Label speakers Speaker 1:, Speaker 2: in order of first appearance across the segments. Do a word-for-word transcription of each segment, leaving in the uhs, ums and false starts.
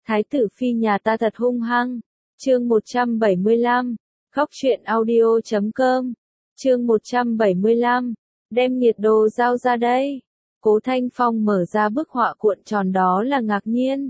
Speaker 1: Thái tử phi nhà ta thật hung hăng. Chương một trăm bảy mươi lăm, Góc truyện audio chấm com. Chương một trăm bảy mươi lăm, đem nhiệt đồ giao ra đây. Cố Thanh Phong mở ra bức họa cuộn tròn đó là ngạc nhiên.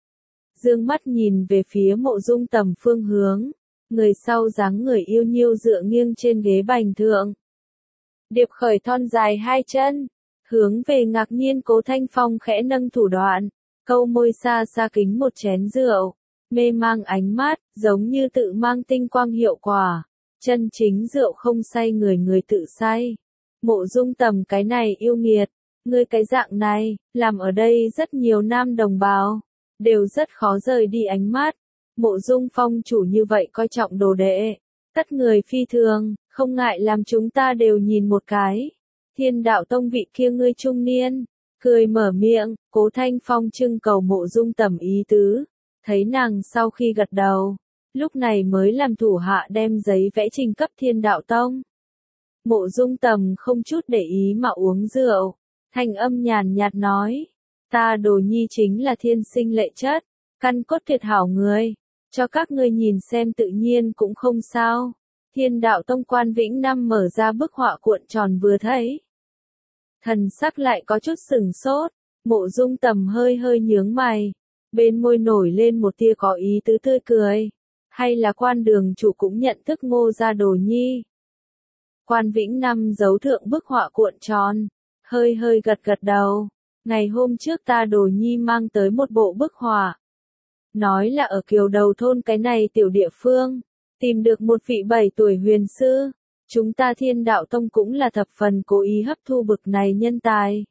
Speaker 1: Dương mắt nhìn về phía Mộ Dung Tầm phương hướng, người sau dáng người yêu nhiêu dựa nghiêng trên ghế bành thượng. Điệp Khởi thon dài hai chân, hướng về ngạc nhiên Cố Thanh Phong khẽ nâng thủ đoạn, câu môi xa xa kính một chén rượu, mê mang ánh mắt, giống như tự mang tinh quang hiệu quả. Chân chính rượu không say người người tự say. Mộ Dung Tầm cái này yêu nghiệt, ngươi cái dạng này, làm ở đây rất nhiều nam đồng bào, đều rất khó rời đi ánh mắt. Mộ Dung Phong chủ như vậy coi trọng đồ đệ, tất người phi thường, không ngại làm chúng ta đều nhìn một cái. Thiên Đạo Tông vị kia ngươi trung niên, cười mở miệng, Cố Thanh Phong trưng cầu Mộ Dung Tầm ý tứ, thấy nàng sau khi gật đầu, lúc này mới làm thủ hạ đem giấy vẽ trình cấp Thiên Đạo Tông. Mộ Dung Tầm không chút để ý mà uống rượu, thanh âm nhàn nhạt nói, ta Đồ Nhi chính là thiên sinh lệ chất, căn cốt tuyệt hảo người, cho các ngươi nhìn xem tự nhiên cũng không sao. Thiên Đạo Tông Quan Vĩnh Năm mở ra bức họa cuộn tròn vừa thấy, thần sắc lại có chút sừng sốt. Mộ Dung Tầm hơi hơi nhướng mày, bên môi nổi lên một tia có ý tứ tươi cười, hay là Quan Đường chủ cũng nhận thức Ngô gia Đồ Nhi. Quan Vĩnh Năm giấu thượng bức họa cuộn tròn, hơi hơi gật gật đầu, ngày hôm trước ta Đồ Nhi mang tới một bộ bức họa, nói là ở Kiều Đầu thôn cái này tiểu địa phương, tìm được một vị bảy tuổi huyền sư, chúng ta Thiên Đạo Tông cũng là thập phần cố ý hấp thu bực này nhân tài.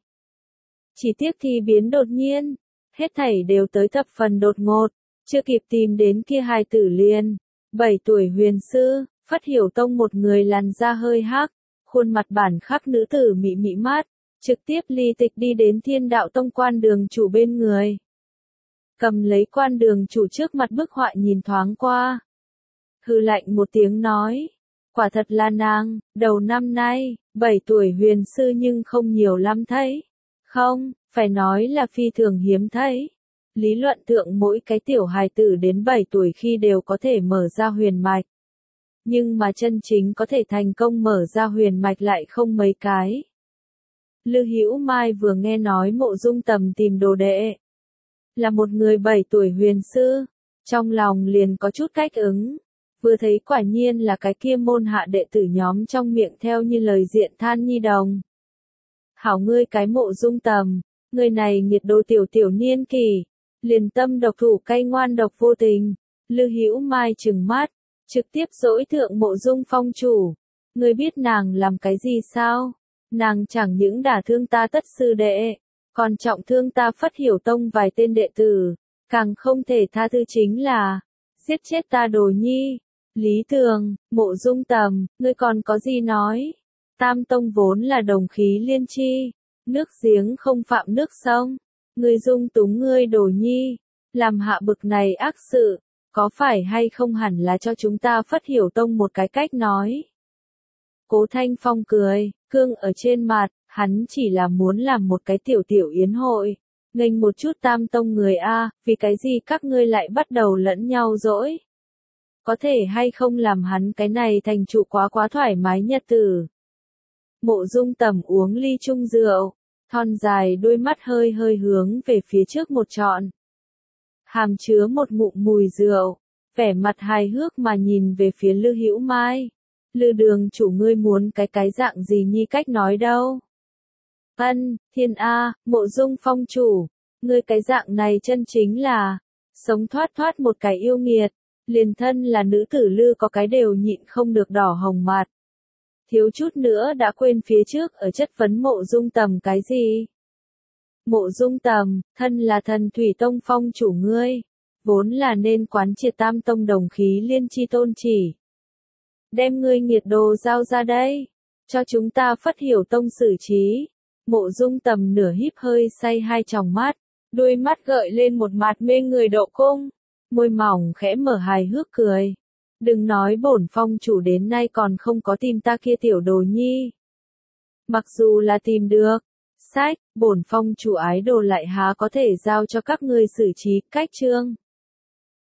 Speaker 1: Chỉ tiếc thì biến đột nhiên, hết thảy đều tới thập phần đột ngột, chưa kịp tìm đến kia hài tử liền, bảy tuổi huyền sư, Phất Hiểu Tông một người làn da hơi hắc, khuôn mặt bản khắc nữ tử mị mị mát, trực tiếp ly tịch đi đến Thiên Đạo Tông Quan Đường chủ bên người. Cầm lấy Quan Đường chủ trước mặt bức họa nhìn thoáng qua. Hừ lạnh một tiếng nói, quả thật là nàng, đầu năm nay, bảy tuổi huyền sư nhưng không nhiều lắm thấy. Không, phải nói là phi thường hiếm thấy. Lý luận thượng mỗi cái tiểu hài tử đến bảy tuổi khi đều có thể mở ra huyền mạch. Nhưng mà chân chính có thể thành công mở ra huyền mạch lại không mấy cái. Lư Hữu Mai vừa nghe nói Mộ Dung Tầm tìm đồ đệ, là một người bảy tuổi huyền sư, trong lòng liền có chút cách ứng, vừa thấy quả nhiên là cái kia môn hạ đệ tử nhóm trong miệng theo như lời diện than nhi đồng. Hảo ngươi cái Mộ Dung Tầm, người này nghiệt đồ tiểu tiểu niên kỳ, liền tâm độc thủ cay ngoan độc vô tình. Lư Hữu Mai trừng mắt, trực tiếp dỗi thượng Mộ Dung Phong chủ, ngươi biết nàng làm cái gì sao? Nàng chẳng những đả thương ta tất sư đệ, còn trọng thương ta Phất Hiểu Tông vài tên đệ tử, càng không thể tha thứ chính là giết chết ta Đồ Nhi. Lý Tường, Mộ Dung Tầm, ngươi còn có gì nói? Tam tông vốn là đồng khí liên chi, nước giếng không phạm nước sông, ngươi dung túng ngươi Đồ Nhi, làm hạ bực này ác sự, có phải hay không hẳn là cho chúng ta Phất Hiểu Tông một cái cách nói. Cố Thanh Phong cười, cương ở trên mặt, hắn chỉ là muốn làm một cái tiểu tiểu yến hội, nghênh một chút tam tông người a, vì cái gì các ngươi lại bắt đầu lẫn nhau dỗi? Có thể hay không làm hắn cái này thành trụ quá quá thoải mái nhật tử. Mộ Dung Tầm uống ly chung rượu, thon dài đôi mắt hơi hơi hướng về phía trước một trọn. Hàm chứa một ngụm mùi rượu, vẻ mặt hài hước mà nhìn về phía Lư Hữu Mai. Lư đường chủ ngươi muốn cái cái dạng gì nhi cách nói đâu? Ân, Thiên A, Mộ Dung Phong chủ, ngươi cái dạng này chân chính là sống thoát thoát một cái yêu nghiệt, liền thân là nữ tử Lư có cái đều nhịn không được đỏ hồng mặt. Thiếu chút nữa đã quên phía trước ở chất vấn Mộ Dung Tầm cái gì? Mộ Dung Tầm, thân là Thần Thủy Tông Phong chủ ngươi, vốn là nên quán triệt tam tông đồng khí liên chi tôn chỉ. Đem ngươi nghiệt đồ giao ra đây, cho chúng ta Phất Hiểu Tông xử trí. Mộ Dung Tầm nửa híp hơi say hai tròng mắt, đôi mắt gợi lên một mặt mê người độ cung, môi mỏng khẽ mở hài hước cười. Đừng nói bổn phong chủ đến nay còn không có tìm ta kia tiểu Đồ Nhi. Mặc dù là tìm được, sách, bổn phong chủ ái đồ lại há có thể giao cho các ngươi xử trí, cách chương.